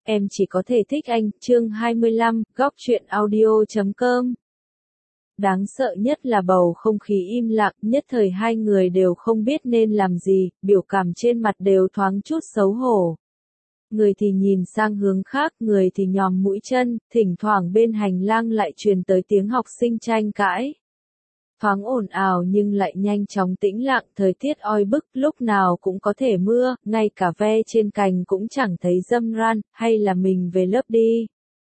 em chỉ có thể thích anh, chương 25, góc truyện audio.com. Đáng sợ nhất là bầu không khí im lặng, nhất thời hai người đều không biết nên làm gì, biểu cảm trên mặt đều thoáng chút xấu hổ. Người thì nhìn sang hướng khác, người thì nhòm mũi chân, thỉnh thoảng bên hành lang lại truyền tới tiếng học sinh tranh cãi. Thoáng ồn ào nhưng lại nhanh chóng tĩnh lặng, thời tiết oi bức, lúc nào cũng có thể mưa, ngay cả ve trên cành cũng chẳng thấy râm ran, hay là mình về lớp đi.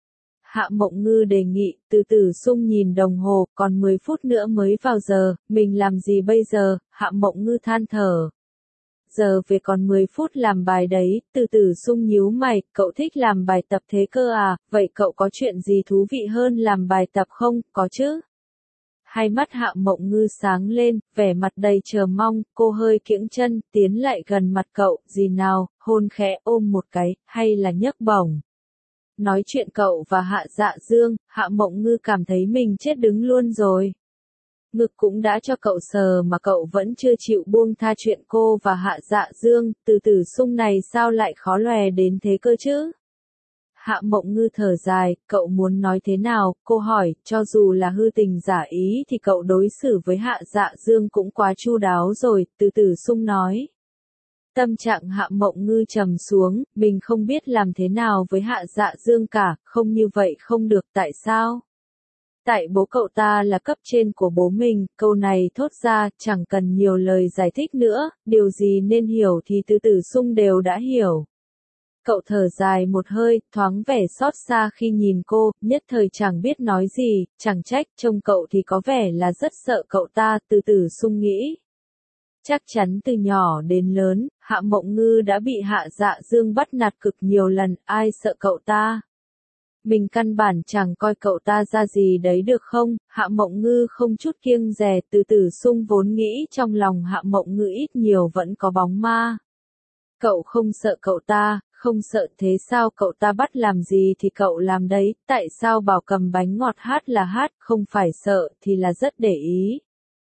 Hạ Mộng Ngư đề nghị, từ từ sung nhìn đồng hồ, còn 10 phút nữa mới vào giờ, mình làm gì bây giờ, Hạ Mộng Ngư than thở. Giờ về còn 10 phút làm bài đấy, từ từ sung nhíu mày, cậu thích làm bài tập thế cơ à, vậy cậu có chuyện gì thú vị hơn làm bài tập không, có chứ? Hai mắt Hạ Mộng Ngư sáng lên, vẻ mặt đầy chờ mong, cô hơi kiễng chân, tiến lại gần mặt cậu, gì nào, hôn khẽ ôm một cái, hay là nhấc bổng. Nói chuyện cậu và Hạ Dạ Dương, Hạ Mộng Ngư cảm thấy mình chết đứng luôn rồi. Ngực cũng đã cho cậu sờ mà cậu vẫn chưa chịu buông tha chuyện cô và Hạ Dạ Dương, từ từ sung này sao lại khó lòe đến thế cơ chứ? Hạ Mộng Ngư thở dài, cậu muốn nói thế nào, cô hỏi, cho dù là hư tình giả ý thì cậu đối xử với Hạ Dạ Dương cũng quá chu đáo rồi, từ từ sung nói. Tâm trạng Hạ Mộng Ngư trầm xuống, mình không biết làm thế nào với Hạ Dạ Dương cả, không như vậy không được, tại sao? Tại bố cậu ta là cấp trên của bố mình, câu này thốt ra, chẳng cần nhiều lời giải thích nữa, điều gì nên hiểu thì từ từ sung đều đã hiểu. Cậu thở dài một hơi, thoáng vẻ xót xa khi nhìn cô, nhất thời chẳng biết nói gì, chẳng trách, trông cậu thì có vẻ là rất sợ cậu ta, từ từ sung nghĩ. Chắc chắn từ nhỏ đến lớn, Hạ Mộng Ngư đã bị Hạ Dạ Dương bắt nạt cực nhiều lần, ai sợ cậu ta. Mình căn bản chẳng coi cậu ta ra gì đấy được không, Hạ Mộng Ngư không chút kiêng dè, từ từ sung vốn nghĩ trong lòng Hạ Mộng Ngư ít nhiều vẫn có bóng ma. Cậu không sợ cậu ta, không sợ thế sao cậu ta bắt làm gì thì cậu làm đấy, tại sao bảo cầm bánh ngọt hát là hát, không phải sợ thì là rất để ý.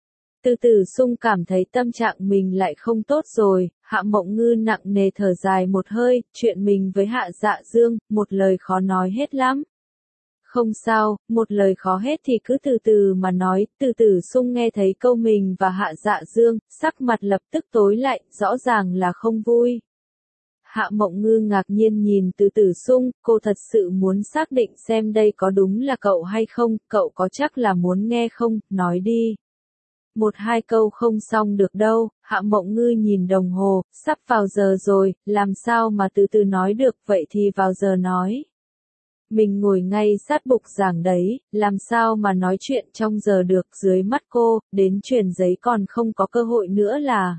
Từ từ sung cảm thấy tâm trạng mình lại không tốt rồi, Hạ Mộng Ngư nặng nề thở dài một hơi, chuyện mình với Hạ Dạ Dương, một lời khó nói hết lắm. Không sao, một lời khó hết thì cứ từ từ mà nói, từ từ sung nghe thấy câu mình và Hạ Dạ Dương, sắc mặt lập tức tối lại, rõ ràng là không vui. Hạ Mộng Ngư ngạc nhiên nhìn từ từ sung, cô thật sự muốn xác định xem đây có đúng là cậu hay không, cậu có chắc là muốn nghe không, nói đi. Một hai câu không xong được đâu, Hạ Mộng Ngư nhìn đồng hồ, sắp vào giờ rồi, làm sao mà từ từ nói được, vậy thì vào giờ nói. Mình ngồi ngay sát bục giảng đấy, làm sao mà nói chuyện trong giờ được, dưới mắt cô, đến truyền giấy còn không có cơ hội nữa là.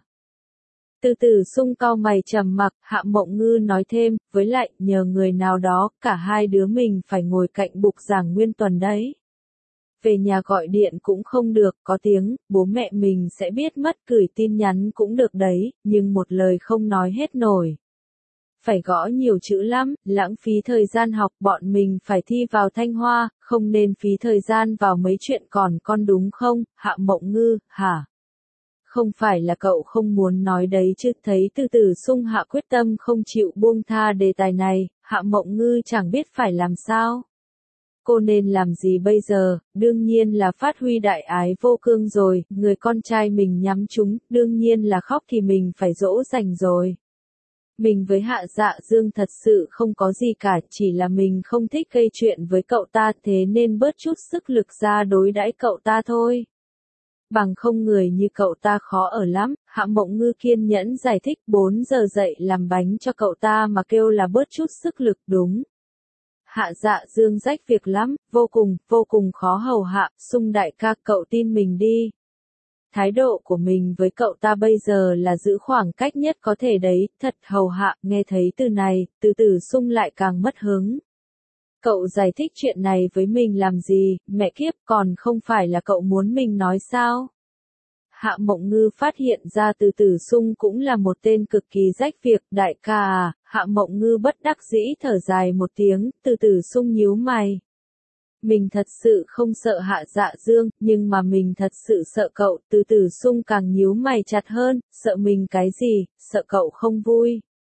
Từ từ sung cau mày trầm mặc, Hạ Mộng Ngư nói thêm, với lại, nhờ người nào đó, cả hai đứa mình phải ngồi cạnh bục giảng nguyên tuần đấy. Về nhà gọi điện cũng không được, có tiếng, bố mẹ mình sẽ biết mất, gửi tin nhắn cũng được đấy, nhưng một lời không nói hết nổi. Phải gõ nhiều chữ lắm, lãng phí thời gian học, bọn mình phải thi vào Thanh Hoa, không nên phí thời gian vào mấy chuyện còn con đúng không, Hạ Mộng Ngư, hả? Không phải là cậu không muốn nói đấy chứ, thấy từ từ sung Hạ quyết tâm không chịu buông tha đề tài này, Hạ Mộng Ngư chẳng biết phải làm sao. Cô nên làm gì bây giờ, đương nhiên là phát huy đại ái vô cương rồi, người con trai mình nhắm trúng, đương nhiên là khóc thì mình phải dỗ dành rồi. Mình với Hạ Dạ Dương thật sự không có gì cả, chỉ là mình không thích gây chuyện với cậu ta, thế nên bớt chút sức lực ra đối đãi cậu ta thôi. Bằng không người như cậu ta khó ở lắm, Hạ Mộng Ngư kiên nhẫn giải thích, 4 giờ dậy làm bánh cho cậu ta mà kêu là bớt chút sức lực, đúng. Hạ Dạ Dương rách việc lắm, vô cùng khó hầu hạ, sung đại ca cậu tin mình đi. Thái độ của mình với cậu ta bây giờ là giữ khoảng cách nhất có thể đấy, thật hầu hạ, nghe thấy từ này, từ từ sung lại càng mất hứng. Cậu giải thích chuyện này với mình làm gì, mẹ kiếp, còn không phải là cậu muốn mình nói sao? Hạ Mộng Ngư phát hiện ra từ từ sung cũng là một tên cực kỳ rách việc, đại ca à, Hạ Mộng Ngư bất đắc dĩ thở dài một tiếng, từ từ sung nhíu mày. Mình thật sự không sợ Hạ Dạ Dương, nhưng mà mình thật sự sợ cậu, từ từ sung càng nhíu mày chặt hơn, sợ mình cái gì, sợ cậu không vui.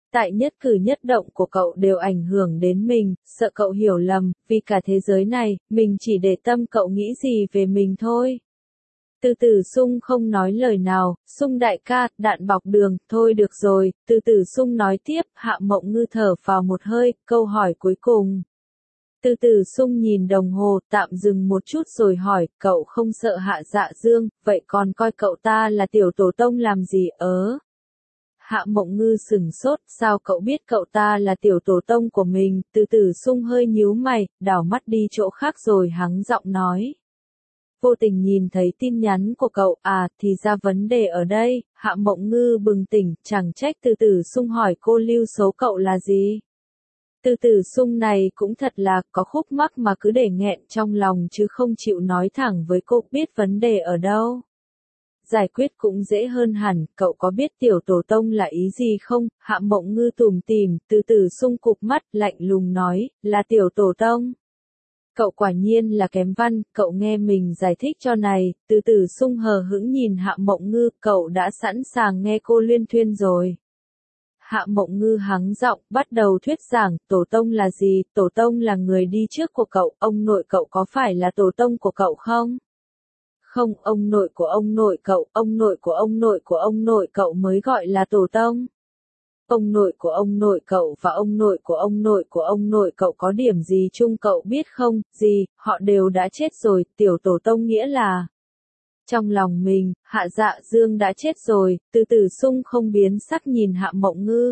Tại nhất cử nhất động của cậu đều ảnh hưởng đến mình, sợ cậu hiểu lầm, vì cả thế giới này, mình chỉ để tâm cậu nghĩ gì về mình thôi. Từ Tử Sung không nói lời nào, Sung đại ca, đạn bọc đường, thôi được rồi, Từ Tử Sung nói tiếp, Hạ Mộng Ngư thở phào một hơi, câu hỏi cuối cùng. Từ Tử Sung nhìn đồng hồ, tạm dừng một chút rồi hỏi, cậu không sợ Hạ Dạ Dương, vậy còn coi cậu ta là tiểu tổ tông làm gì Hạ Mộng Ngư sửng sốt, sao cậu biết cậu ta là tiểu tổ tông của mình, Từ Tử Sung hơi nhíu mày, đảo mắt đi chỗ khác rồi hắng giọng nói. Vô tình nhìn thấy tin nhắn của cậu, thì ra vấn đề ở đây, Hạ Mộng Ngư bừng tỉnh, chẳng trách Từ Tử Sung hỏi cô lưu số cậu là gì. Từ Tử Sung này cũng thật là có khúc mắc mà cứ để nghẹn trong lòng chứ không chịu nói thẳng với cô biết vấn đề ở đâu. Giải quyết cũng dễ hơn hẳn, cậu có biết tiểu tổ tông là ý gì không? Hạ Mộng Ngư tủm tỉm, Từ Tử Sung cụp mắt, lạnh lùng nói, là tiểu tổ tông. Cậu quả nhiên là kém văn, cậu nghe mình giải thích cho này, Từ Tử Sung hờ hững nhìn Hạ Mộng Ngư, cậu đã sẵn sàng nghe cô luyên thuyên rồi. Hạ Mộng Ngư hắng giọng, bắt đầu thuyết giảng, tổ tông là gì, tổ tông là người đi trước của cậu, ông nội cậu có phải là tổ tông của cậu không? Không, ông nội của ông nội cậu, ông nội của ông nội của ông nội cậu mới gọi là tổ tông. Ông nội của ông nội cậu và ông nội của ông nội của ông nội cậu có điểm gì chung cậu biết không, gì, họ đều đã chết rồi, tiểu tổ tông nghĩa là. Trong lòng mình, Hạ Dạ Dương đã chết rồi, Từ Tử Sung không biến sắc nhìn Hạ Mộng Ngư.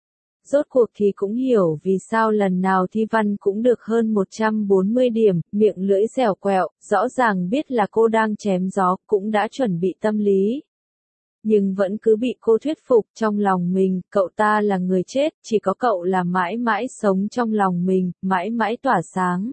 Rốt cuộc thì cũng hiểu vì sao lần nào thi văn cũng được hơn 140 điểm, miệng lưỡi dẻo quẹo, rõ ràng biết là cô đang chém gió, cũng đã chuẩn bị tâm lý. Nhưng vẫn cứ bị cô thuyết phục trong lòng mình, cậu ta là người chết, chỉ có cậu là mãi mãi sống trong lòng mình, mãi mãi tỏa sáng.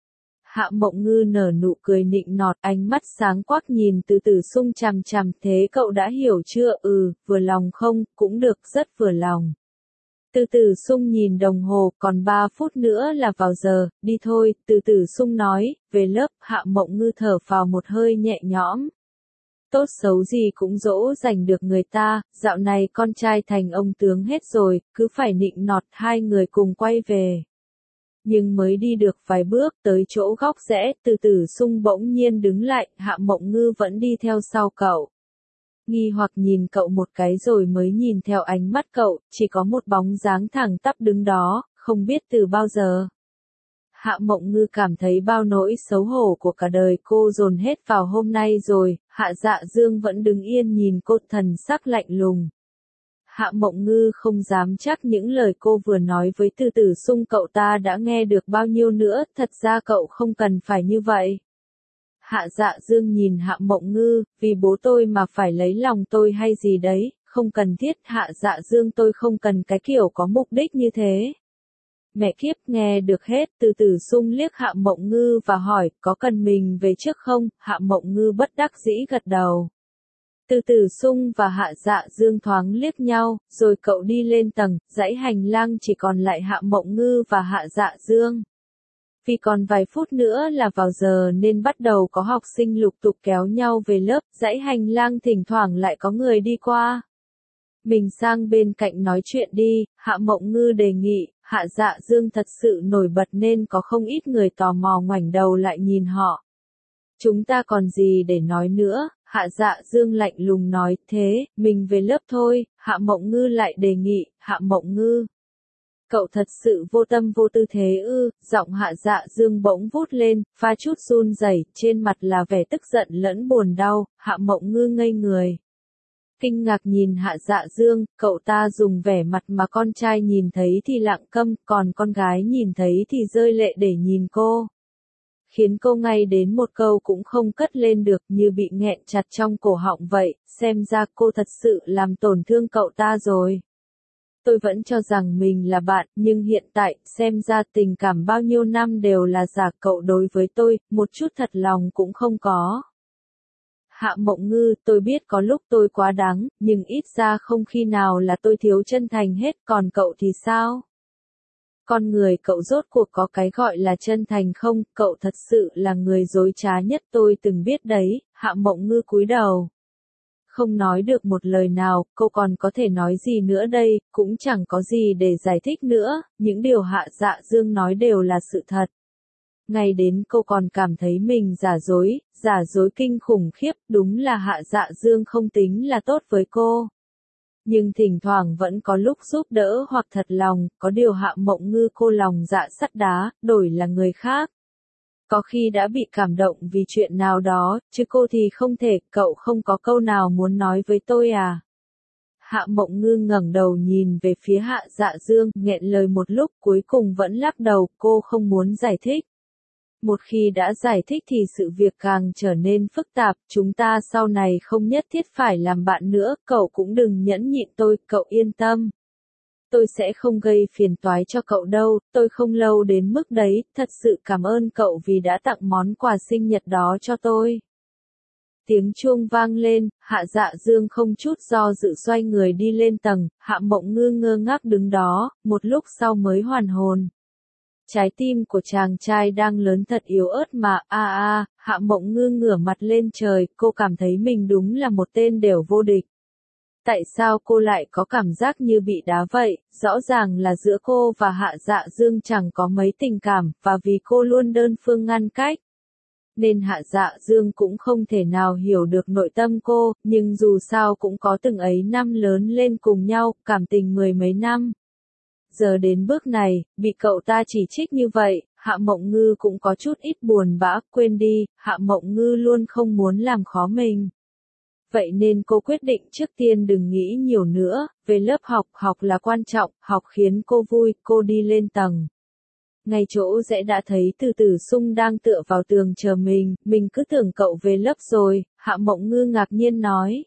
Hạ Mộng Ngư nở nụ cười nịnh nọt, ánh mắt sáng quắc nhìn Từ Tử Sung chằm chằm, thế cậu đã hiểu chưa? Vừa lòng không, cũng được, rất vừa lòng. Từ Tử Sung nhìn đồng hồ, còn 3 phút nữa là vào giờ, đi thôi, Từ Tử Sung nói, về lớp, Hạ Mộng Ngư thở phào một hơi nhẹ nhõm. Tốt xấu gì cũng dỗ dành được người ta, dạo này con trai thành ông tướng hết rồi, cứ phải nịnh nọt, hai người cùng quay về. Nhưng mới đi được vài bước tới chỗ góc rẽ, Từ Tử Sung bỗng nhiên đứng lại, Hạ Mộng Ngư vẫn đi theo sau cậu. Nghi hoặc nhìn cậu một cái rồi mới nhìn theo ánh mắt cậu, chỉ có một bóng dáng thẳng tắp đứng đó, không biết từ bao giờ. Hạ Mộng Ngư cảm thấy bao nỗi xấu hổ của cả đời cô dồn hết vào hôm nay rồi, Hạ Dạ Dương vẫn đứng yên nhìn cô thần sắc lạnh lùng. Hạ Mộng Ngư không dám chắc những lời cô vừa nói với Từ Tử Sung cậu ta đã nghe được bao nhiêu nữa, thật ra cậu không cần phải như vậy. Hạ Dạ Dương nhìn Hạ Mộng Ngư, vì bố tôi mà phải lấy lòng tôi hay gì đấy, không cần thiết, Hạ Dạ Dương tôi không cần cái kiểu có mục đích như thế. Mẹ kiếp nghe được hết, Từ Tử Sung liếc Hạ Mộng Ngư và hỏi, có cần mình về trước không? Hạ Mộng Ngư bất đắc dĩ gật đầu. Từ Tử Sung và Hạ Dạ Dương thoáng liếc nhau, rồi cậu đi lên tầng, dãy hành lang chỉ còn lại Hạ Mộng Ngư và Hạ Dạ Dương. Vì còn vài phút nữa là vào giờ nên bắt đầu có học sinh lục tục kéo nhau về lớp, dãy hành lang thỉnh thoảng lại có người đi qua. Mình sang bên cạnh nói chuyện đi, Hạ Mộng Ngư đề nghị, Hạ Dạ Dương thật sự nổi bật nên có không ít người tò mò ngoảnh đầu lại nhìn họ. Chúng ta còn gì để nói nữa, Hạ Dạ Dương lạnh lùng nói, thế, mình về lớp thôi, Hạ Mộng Ngư lại đề nghị, Hạ Mộng Ngư. Cậu thật sự vô tâm vô tư thế giọng Hạ Dạ Dương bỗng vút lên, pha chút run rẩy, trên mặt là vẻ tức giận lẫn buồn đau, Hạ Mộng Ngư ngây người. Kinh ngạc nhìn Hạ Dạ Dương, cậu ta dùng vẻ mặt mà con trai nhìn thấy thì lặng câm, còn con gái nhìn thấy thì rơi lệ để nhìn cô. Khiến cô ngay đến một câu cũng không cất lên được như bị nghẹn chặt trong cổ họng vậy, xem ra cô thật sự làm tổn thương cậu ta rồi. Tôi vẫn cho rằng mình là bạn, nhưng hiện tại, xem ra tình cảm bao nhiêu năm đều là giả, cậu đối với tôi, một chút thật lòng cũng không có. Hạ Mộng Ngư, tôi biết có lúc tôi quá đáng, nhưng ít ra không khi nào là tôi thiếu chân thành hết, còn cậu thì sao? Con người cậu rốt cuộc có cái gọi là chân thành không, cậu thật sự là người dối trá nhất tôi từng biết đấy, Hạ Mộng Ngư cúi đầu. Không nói được một lời nào, cô còn có thể nói gì nữa đây, cũng chẳng có gì để giải thích nữa, những điều Hạ Dạ Dương nói đều là sự thật. Ngay đến cô còn cảm thấy mình giả dối kinh khủng khiếp, đúng là Hạ Dạ Dương không tính là tốt với cô. Nhưng thỉnh thoảng vẫn có lúc giúp đỡ hoặc thật lòng, có điều Hạ Mộng Ngư cô lòng dạ sắt đá, đổi là người khác. Có khi đã bị cảm động vì chuyện nào đó, chứ cô thì không thể, cậu không có câu nào muốn nói với tôi à? Hạ Mộng Ngư ngẩng đầu nhìn về phía Hạ Dạ Dương, nghẹn lời một lúc cuối cùng vẫn lắc đầu, cô không muốn giải thích. Một khi đã giải thích thì sự việc càng trở nên phức tạp, chúng ta sau này không nhất thiết phải làm bạn nữa, cậu cũng đừng nhẫn nhịn tôi, cậu yên tâm. Tôi sẽ không gây phiền toái cho cậu đâu, tôi không lâu đến mức đấy, thật sự cảm ơn cậu vì đã tặng món quà sinh nhật đó cho tôi. Tiếng chuông vang lên, Hạ Dạ Dương không chút do dự xoay người đi lên tầng, Hạ Mộng Ngư ngơ ngác đứng đó, một lúc sau mới hoàn hồn. Trái tim của chàng trai đang lớn thật yếu ớt mà, Hạ Mộng Ngư ngửa mặt lên trời, cô cảm thấy mình đúng là một tên đểu vô địch. Tại sao cô lại có cảm giác như bị đá vậy, rõ ràng là giữa cô và Hạ Dạ Dương chẳng có mấy tình cảm, và vì cô luôn đơn phương ngăn cách. Nên Hạ Dạ Dương cũng không thể nào hiểu được nội tâm cô, nhưng dù sao cũng có từng ấy năm lớn lên cùng nhau, cảm tình mười mấy năm. Giờ đến bước này, bị cậu ta chỉ trích như vậy, Hạ Mộng Ngư cũng có chút ít buồn bã, quên đi, Hạ Mộng Ngư luôn không muốn làm khó mình. Vậy nên cô quyết định trước tiên đừng nghĩ nhiều nữa, về lớp học, học là quan trọng, học khiến cô vui, cô đi lên tầng. Ngay chỗ rẽ đã thấy Từ Tử Sung đang tựa vào tường chờ mình cứ tưởng cậu về lớp rồi, Hạ Mộng Ngư ngạc nhiên nói.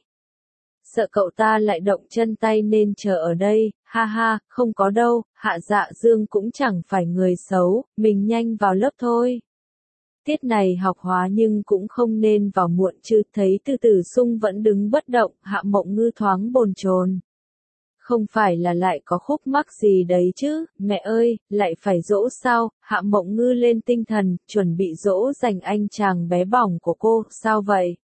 Sợ cậu ta lại động chân tay nên chờ ở đây, ha ha, không có đâu, Hạ Dạ Dương cũng chẳng phải người xấu, mình nhanh vào lớp thôi. Tiết này học hóa nhưng cũng không nên vào muộn chứ, thấy Từ Tử Sung vẫn đứng bất động, Hạ Mộng Ngư thoáng bồn chồn. Không phải là lại có khúc mắc gì đấy chứ, mẹ ơi, lại phải dỗ sao, Hạ Mộng Ngư lên tinh thần, chuẩn bị dỗ dành anh chàng bé bỏng của cô, sao vậy?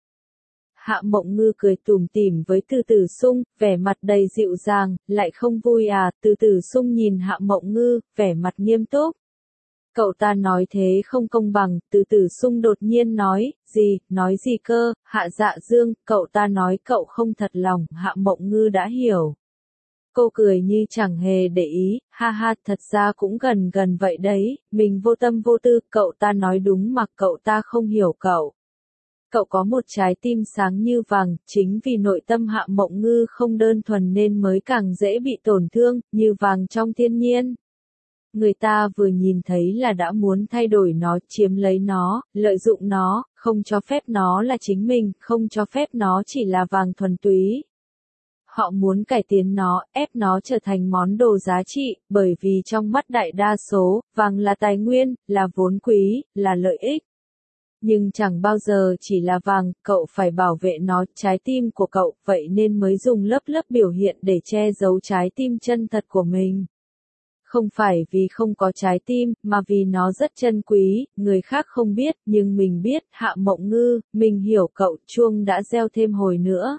Hạ Mộng Ngư cười tủm tỉm với Từ Tử Sung, vẻ mặt đầy dịu dàng, lại không vui à, Từ Tử Sung nhìn Hạ Mộng Ngư, vẻ mặt nghiêm túc. Cậu ta nói thế không công bằng, Từ Tử Sung đột nhiên nói gì cơ, Hạ Dạ Dương, cậu ta nói cậu không thật lòng, Hạ Mộng Ngư đã hiểu. Cô cười như chẳng hề để ý, ha ha, thật ra cũng gần vậy đấy, mình vô tâm vô tư, cậu ta nói đúng mà cậu ta không hiểu cậu. Cậu có một trái tim sáng như vàng, chính vì nội tâm Hạ Mộng Ngư không đơn thuần nên mới càng dễ bị tổn thương, như vàng trong thiên nhiên. Người ta vừa nhìn thấy là đã muốn thay đổi nó, chiếm lấy nó, lợi dụng nó, không cho phép nó là chính mình, không cho phép nó chỉ là vàng thuần túy. Họ muốn cải tiến nó, ép nó trở thành món đồ giá trị, bởi vì trong mắt đại đa số, vàng là tài nguyên, là vốn quý, là lợi ích. Nhưng chẳng bao giờ chỉ là vàng, cậu phải bảo vệ nó, trái tim của cậu, vậy nên mới dùng lớp biểu hiện để che giấu trái tim chân thật của mình. Không phải vì không có trái tim, mà vì nó rất chân quý, người khác không biết, nhưng mình biết, Hạ Mộng Ngư, mình hiểu cậu, chuông đã reo thêm hồi nữa.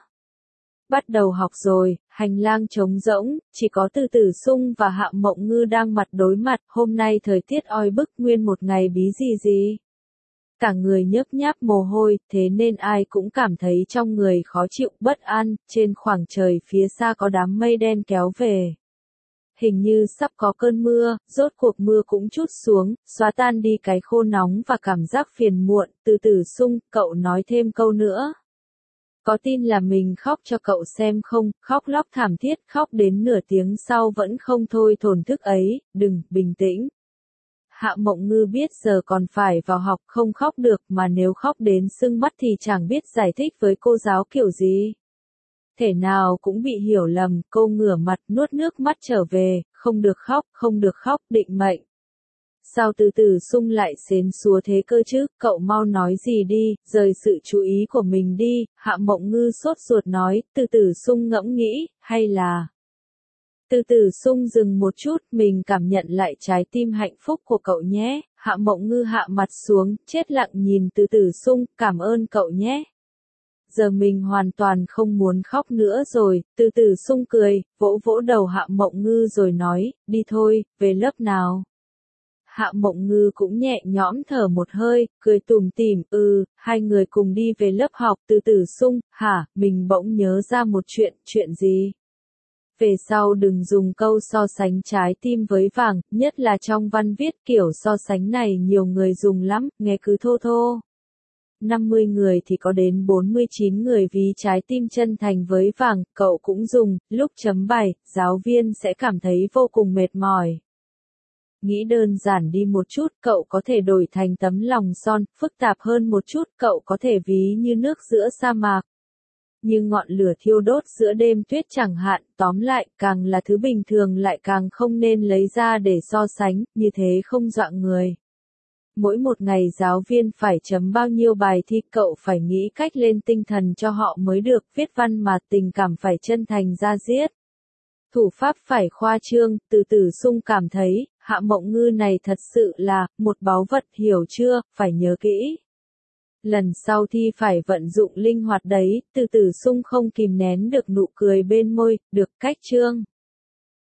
Bắt đầu học rồi, hành lang trống rỗng, chỉ có Từ Tử Sung và Hạ Mộng Ngư đang mặt đối mặt, hôm nay thời tiết oi bức nguyên một ngày bí gì. Cả người nhớp nháp mồ hôi, thế nên ai cũng cảm thấy trong người khó chịu, bất an, trên khoảng trời phía xa có đám mây đen kéo về. Hình như sắp có cơn mưa, rốt cuộc mưa cũng trút xuống, xóa tan đi cái khô nóng và cảm giác phiền muộn, Từ Tử Sung, cậu nói thêm câu nữa. Có tin là mình khóc cho cậu xem không, khóc lóc thảm thiết, khóc đến nửa tiếng sau vẫn không thôi thổn thức ấy, đừng, bình tĩnh. Hạ Mộng Ngư biết giờ còn phải vào học không khóc được mà nếu khóc đến sưng mắt thì chẳng biết giải thích với cô giáo kiểu gì. Thể nào cũng bị hiểu lầm, cô ngửa mặt nuốt nước mắt trở về, không được khóc, định mệnh. Sao Từ Tử Sung lại xến xúa thế cơ chứ, cậu mau nói gì đi, rời sự chú ý của mình đi, Hạ Mộng Ngư sốt ruột nói, Từ Tử Sung ngẫm nghĩ, hay là... Từ Tử Sung dừng một chút, mình cảm nhận lại trái tim hạnh phúc của cậu nhé, Hạ Mộng Ngư hạ mặt xuống, chết lặng nhìn Từ Tử Sung, cảm ơn cậu nhé. giờ mình hoàn toàn không muốn khóc nữa rồi, từ từ sung cười, vỗ vỗ đầu Hạ Mộng Ngư rồi nói, đi thôi, về lớp nào. Hạ Mộng Ngư cũng nhẹ nhõm thở một hơi, cười tủm tỉm, hai người cùng đi về lớp học. Từ từ sung, hả, mình bỗng nhớ ra một chuyện gì? Về sau đừng dùng câu so sánh trái tim với vàng, nhất là trong văn viết kiểu so sánh này nhiều người dùng lắm, nghe cứ thô thô. 50 người thì có đến 49 người ví trái tim chân thành với vàng, cậu cũng dùng, lúc chấm bài, giáo viên sẽ cảm thấy vô cùng mệt mỏi. Nghĩ đơn giản đi một chút, cậu có thể đổi thành tấm lòng son, phức tạp hơn một chút, cậu có thể ví như nước giữa sa mạc. Như ngọn lửa thiêu đốt giữa đêm tuyết chẳng hạn, tóm lại, càng là thứ bình thường lại càng không nên lấy ra để so sánh, như thế không dọa người. Mỗi một ngày giáo viên phải chấm bao nhiêu bài thi, cậu phải nghĩ cách lên tinh thần cho họ mới được, viết văn mà tình cảm phải chân thành ra diết. Thủ pháp phải khoa trương, từ từ sung cảm thấy, Hạ Mộng Ngư này thật sự là, một báu vật, hiểu chưa, phải nhớ kỹ. Lần sau thi phải vận dụng linh hoạt đấy, từ từ sung không kìm nén được nụ cười bên môi, được cách Trương.